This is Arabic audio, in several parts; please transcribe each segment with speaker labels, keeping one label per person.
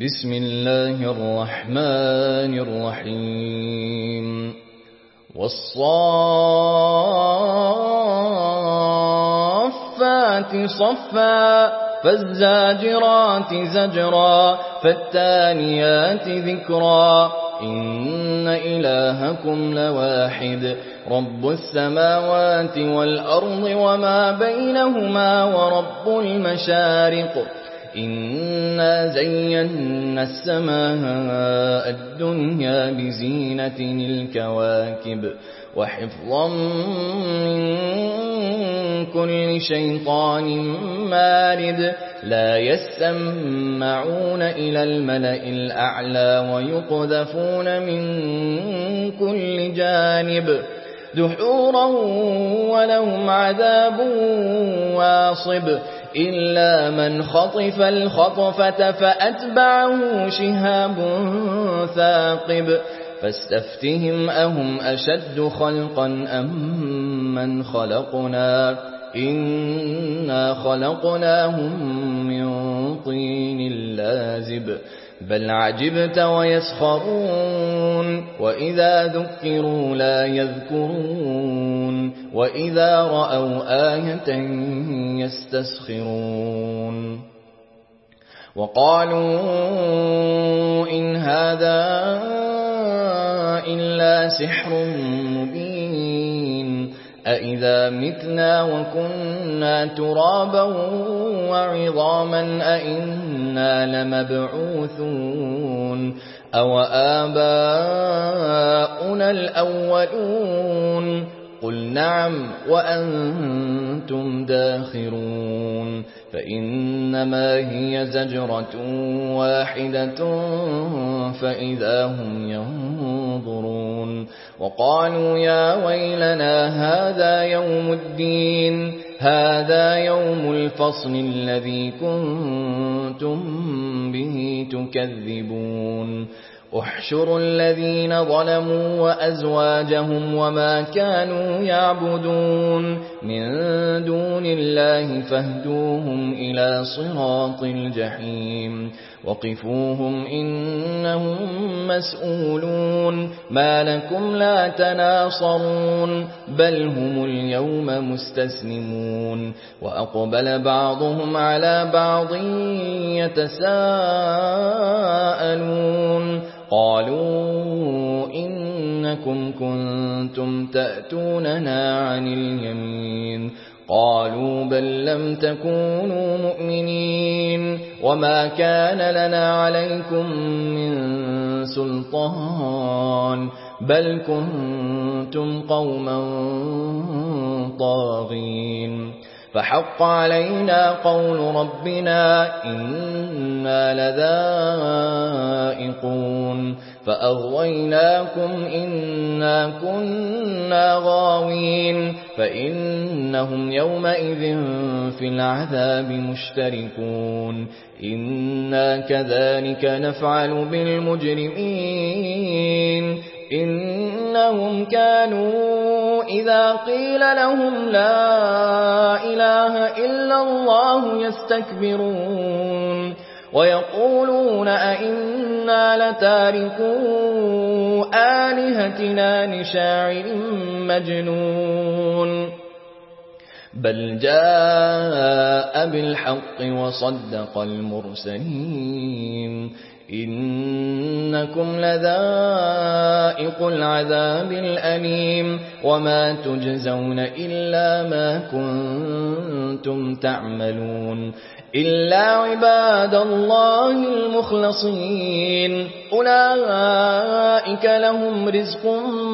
Speaker 1: بسم الله الرحمن الرحيم والصافات صفا فالزاجرات زجرا فالتاليات ذكرا إن إلهكم لواحد رب السماوات والأرض وما بينهما ورب المشارق إنا زينا السماء الدنيا بزينة الكواكب وحفظا من كل شيطان مارد لا يسمعون إلى الملأ الأعلى ويقذفون من كل جانب دحورا ولهم عذاب واصب إلا من خطف الخطفة فأتبعه شهاب ثاقب فاستفتهم أهم أشد خلقا أم من خلقنا إنا خلقناهم من طين لازب بل عجبت ويسخرون وإذا ذكروا لا يذكرون وإذا رأوا آية يستسخرون وقالوا إن هذا إلا سحر مبين أإذا متنا وكنا ترابا وعظاما أإنا لمبعوثون أو آباؤنا الأولون قل نعم وأنتم داخرون فإنما هي زجرة واحدة فإذا هم ينظرون وقالوا يا ويلنا هذا يوم الدين هذا يوم الفصل الذي كنتم به تكذبون احشروا الذين ظلموا وأزواجهم وما كانوا يعبدون من دون الله فاهدوهم إلى صراط الجحيم وقفوهم إنهم مسؤولون ما لكم لا تناصرون بل هم اليوم مستسلمون وأقبل بعضهم على بعض يتساءلون قالوا إنكم كنتم تأتوننا عن اليمين قالوا بل لم تكونوا مؤمنين وما كان لنا عليكم من سلطان بل كنتم قوما طاغين فحق علينا قول ربنا إنا لذائقون فأغويناكم إنا كنا غاوين فإنهم يومئذ في العذاب مشتركون إنا كذلك نفعل بالمجرمين إنهم كانوا إذا قيل لهم لا إله إلا الله يستكبرون ويقولون أئنا لتاركو آلهتنا لشاعر مجنون بل جاء بالحق وصدق المرسلين إنكم لذائق العذاب الأليم وما تجزون إلا ما كنتم تعملون إلا عباد الله المخلصين أولئك لهم رزق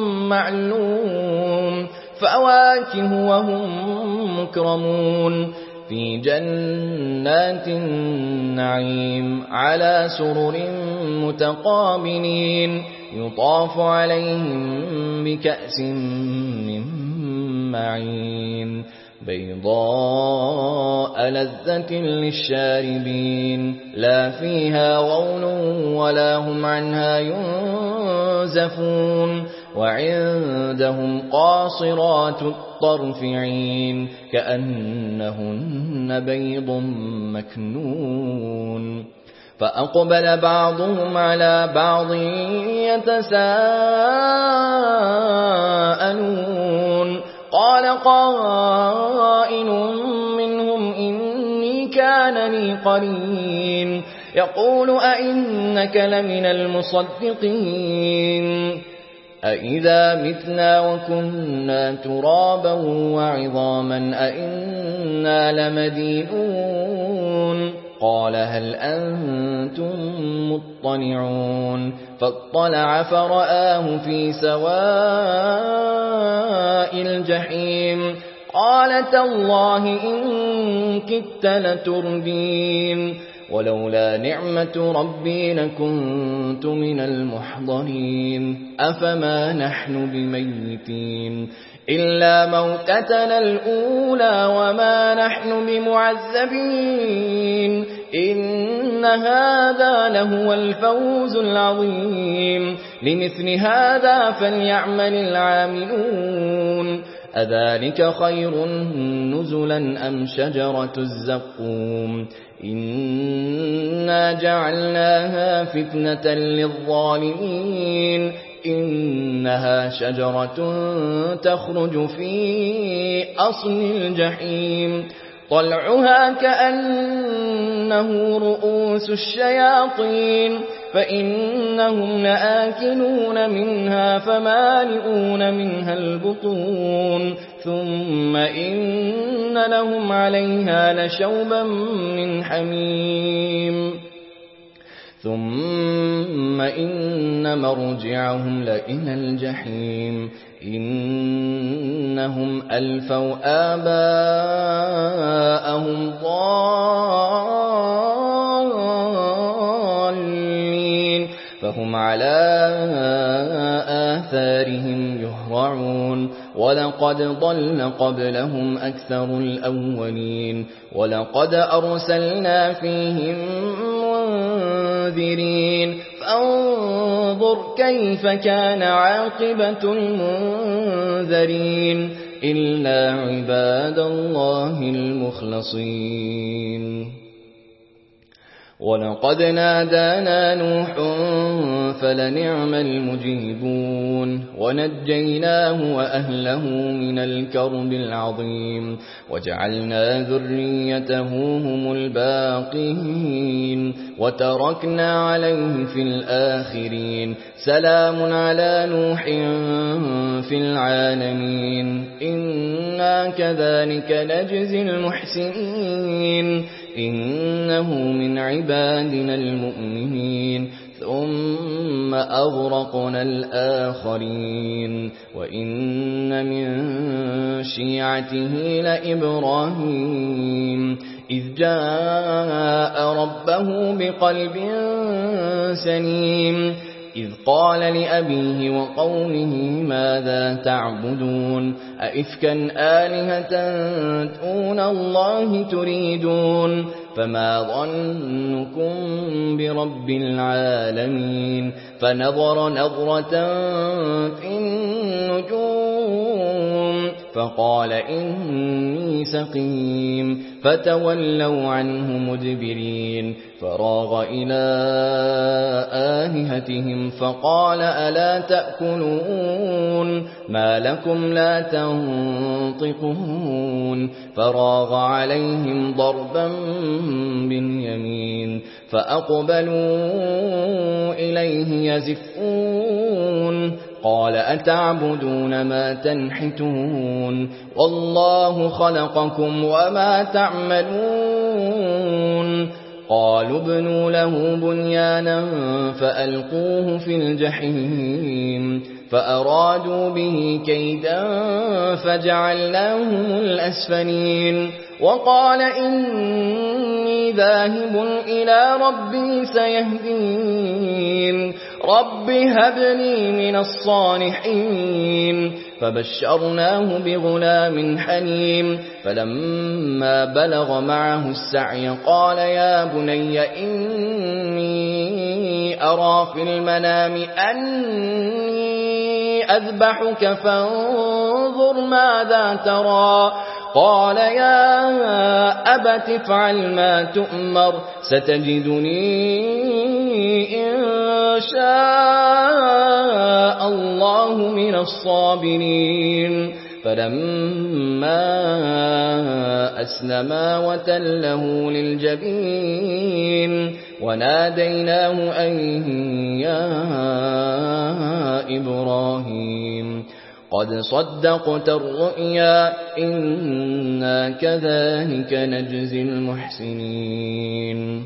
Speaker 1: معلوم فواكه وهم مكرمون في جنات النعيم على سرر متقابلين يطاف عليهم بكأس من معين بيضاء لذة للشاربين لا فيها غول ولا هم عنها ينزفون وعندهم قاصرات الطرف عين كأنهن بيض مكنون فأقبل بعضهم على بعض يتساءلون قال قائل منهم إني كان لي قرين يقول أئنك لمن المصدقين أئذا متنا وكنا ترابا وعظاما أئنا لمدينون قال هل أنتم مطلعون فاطلع فرآه في سواء الجحيم قال تالله إن كدت لتردين ولولا نعمة ربي لكنت من المحضرين أفما نحن بميتين إلا موتتنا الأولى وما نحن بمعذبين إن هذا لهو الفوز العظيم لمثل هذا فليعمل العاملون أذلك خير نزلا أم شجرة الزقوم إنا جعلناها فتنة للظالمين إنها شجرة تخرج في أصل الجحيم طلعها كأنه رؤوس الشياطين فإنهم لآكلون منها فمالئون منها البطون ثم إن لهم عليها لشوبا من حميم ثم إن مرجعهم لإلى الجحيم إنهم ألفوا آباءهم ضالين فهم على آثارهم يهرعون ولقد ضل قبلهم أكثر الأولين ولقد أرسلنا فيهم منذرين فانظر كيف كان عاقبة المنذرين إلا عباد الله المخلصين ولقد نادانا نوح فلنعم المجيبون ونجيناه وأهله من الكرب العظيم وجعلنا ذريته هم الباقين وتركنا عليه في الآخرين سلام على نوح في العالمين إنا كذلك نجزي المحسنين إنه من عبادنا المؤمنين ثم أغرقنا الآخرين وإن من شيعته لإبراهيم إذ جاء ربه بقلب سليم إذ قال لأبيه وقومه ماذا تعبدون أئفكا آلهة دون الله تريدون فما ظنكم برب العالمين فنظر نظرة في النجوم فقال إني سقيم فتولوا عنه مدبرين فراغ إلى آلهتهم فقال ألا تأكلون ما لكم لا تنطقون فراغ عليهم ضربا باليمين فأقبلوا إليه يزفون قال أتعبدون ما تنحتون والله خلقكم وما تعملون قالوا ابنوا له بنيانا فألقوه في الجحيم فأرادوا به كيدا فجعلناهم الأسفلين وقال إني ذاهب إلى ربي سيهدين رب هب لي من الصالحين فبشرناه بغلام حليم فلما بلغ معه السعي قال يا بني إني أرى في المنام أني أذبحك فانظر فانظر ماذا ترى. قال يا أبت افعل ما تؤمر ستجدني إن شاء الله من الصابرين. فلما أسلما وتله للجبين وناديناه أن يا إبراهيم قد صدقت الرؤيا إنا كذلك نجزي المحسنين.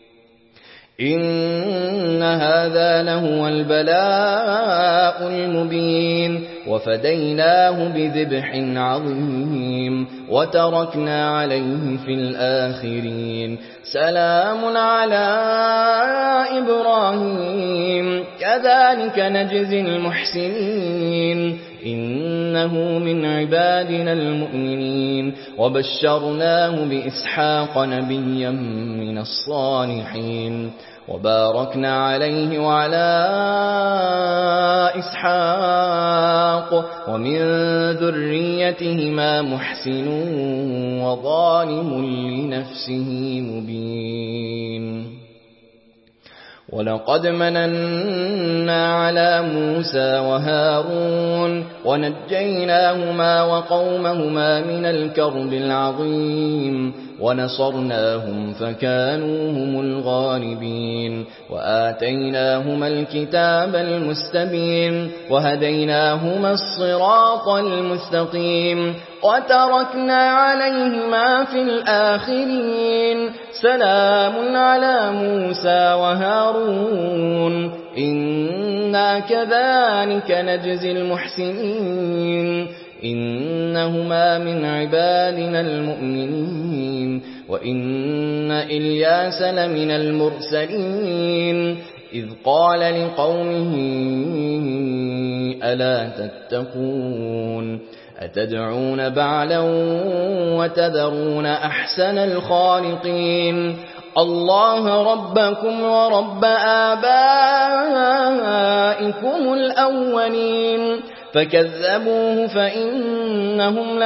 Speaker 1: إن هذا لهو البلاء المبين وفديناه بذبح عظيم وتركنا عليه في الآخرين. سلام على إبراهيم كذلك نجزي المحسنين إنه من عبادنا المؤمنين وبشرناه بإسحاق نبيا من الصالحين وباركنا عليه وعلى إسحاق ومن ذريتهما محسن وظالم لنفسه مبين. ولقد مننا على موسى وهارون ونجيناهما وقومهما من الكرب العظيم ونصرناهم فكانوا هم الغالبين وآتيناهما الكتاب المستبين وهديناهما الصراط المستقيم وتركنا عليهما في الآخرين. سلام على موسى وهارون إنا كذلك نجزي المحسنين إنهما من عبادنا المؤمنين وإن إلياس لمن المرسلين إذ قال لقومه ألا تتقون أتدعون بعلا وتذرون أحسن الخالقين الله ربكم ورب آبائكم الأولين فكذبوه فإنهم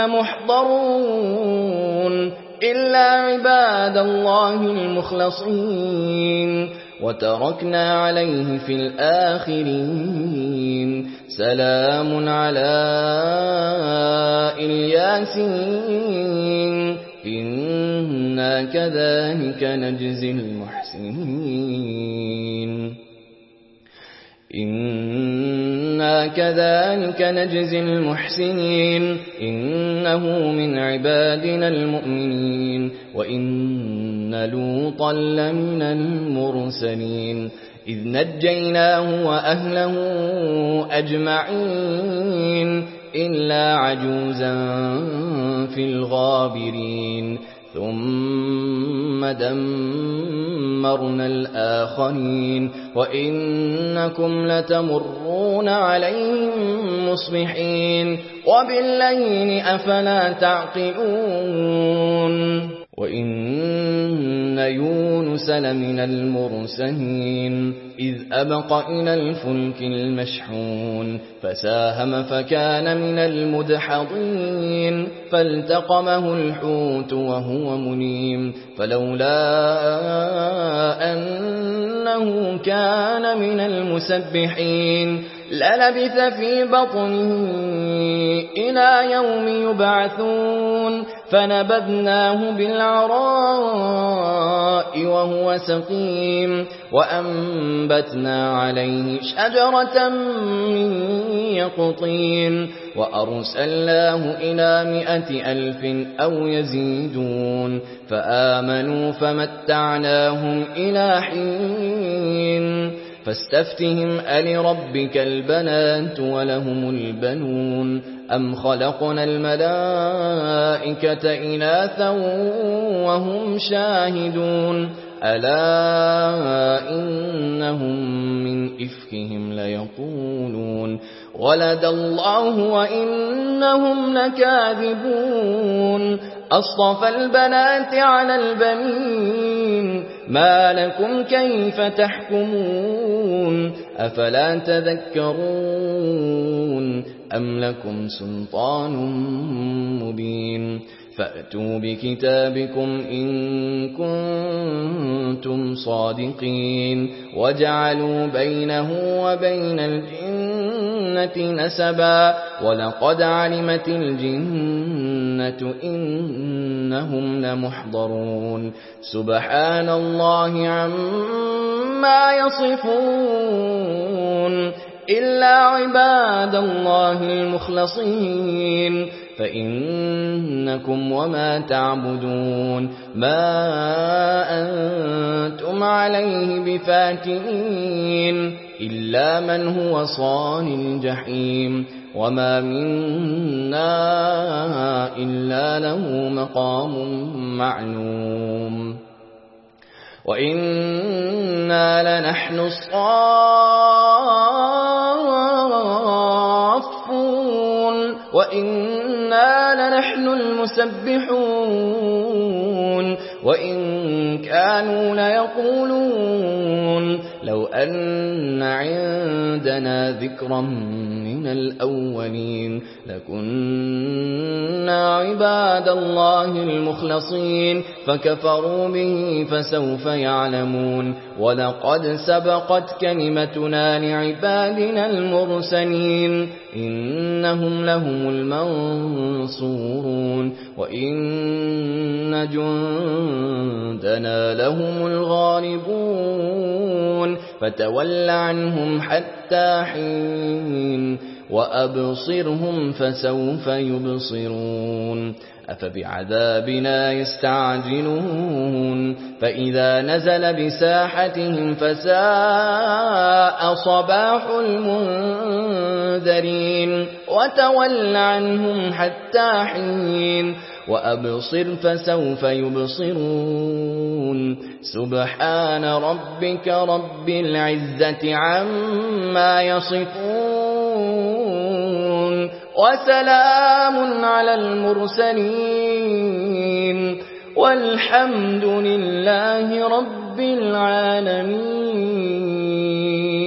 Speaker 1: لمحضرون إلا عباد الله المخلصين وتركنا عليه في الآخرين. سلام على الياسين إنا كذلك نجزي المحسنين إنا كذلك نجزي المحسنين إنه من عبادنا المؤمنين وإن لوطا لمن المرسلين إذ نجيناه وأهله أجمعين إلا عجوزا في الغابرين ثم دمرنا الآخرين وإنكم لتمرون عليهم مصبحين وبالليل أفلا تعقلون. وإن يونس لمن المرسلين إذ أبق إلى الفلك المشحون فساهم فكان من المدحضين فالتقمه الحوت وهو مليم فلولا أنه كان من المسبحين للبث في بطنه إلى يوم يبعثون فنبذناه بالعراء وهو سقيم وأنبتنا عليه شجرة من يقطين وأرسلناه إلى 100,000 أو يزيدون فآمنوا فمتعناهم إلى حين فاستفتهم ألربك البنات ولهم البنون أم خلقنا الملائكة إناثا وهم شاهدون ألا إنهم من إفكهم ليقولون ولد الله وإنهم لكاذبون أصطفى البنات على البنين ما لكم كيف تحكمون أفلا تذكرون أم لكم سلطان مبين فأتوا بكتابكم إن كنتم صادقين وجعلوا بينه وبين الجنة نسبا ولقد علمت الجنة إنهم لمحضرون سبحان الله عما يصفون إلا عباد الله المخلصين فإنكم وما تعبدون ما أنتم عليه بفاتنين إلا من هو صال الجحيم وما منا إلا له مقام معلوم وإنا لنحن الصافون وإنا لنحن المسبحون وإن كانوا ليقولون لو أن عندنا ذكرا من الأولين لكنا عباد الله المخلصين فكفروا به فسوف يعلمون ولقد سبقت كلمتنا لعبادنا المرسلين إنهم لهم المنصورون وإن جندنا لهم الغالبون فتول عنهم حتى حين وأبصرهم فسوف يبصرون أفبعذابنا يستعجلون فإذا نزل بساحتهم فساء صباح المنذرين وتول عنهم حتى حين وأبصر فسوف يبصرون سبحان ربك رب العزة عما يصفون وسلام على المرسلين والحمد لله رب العالمين.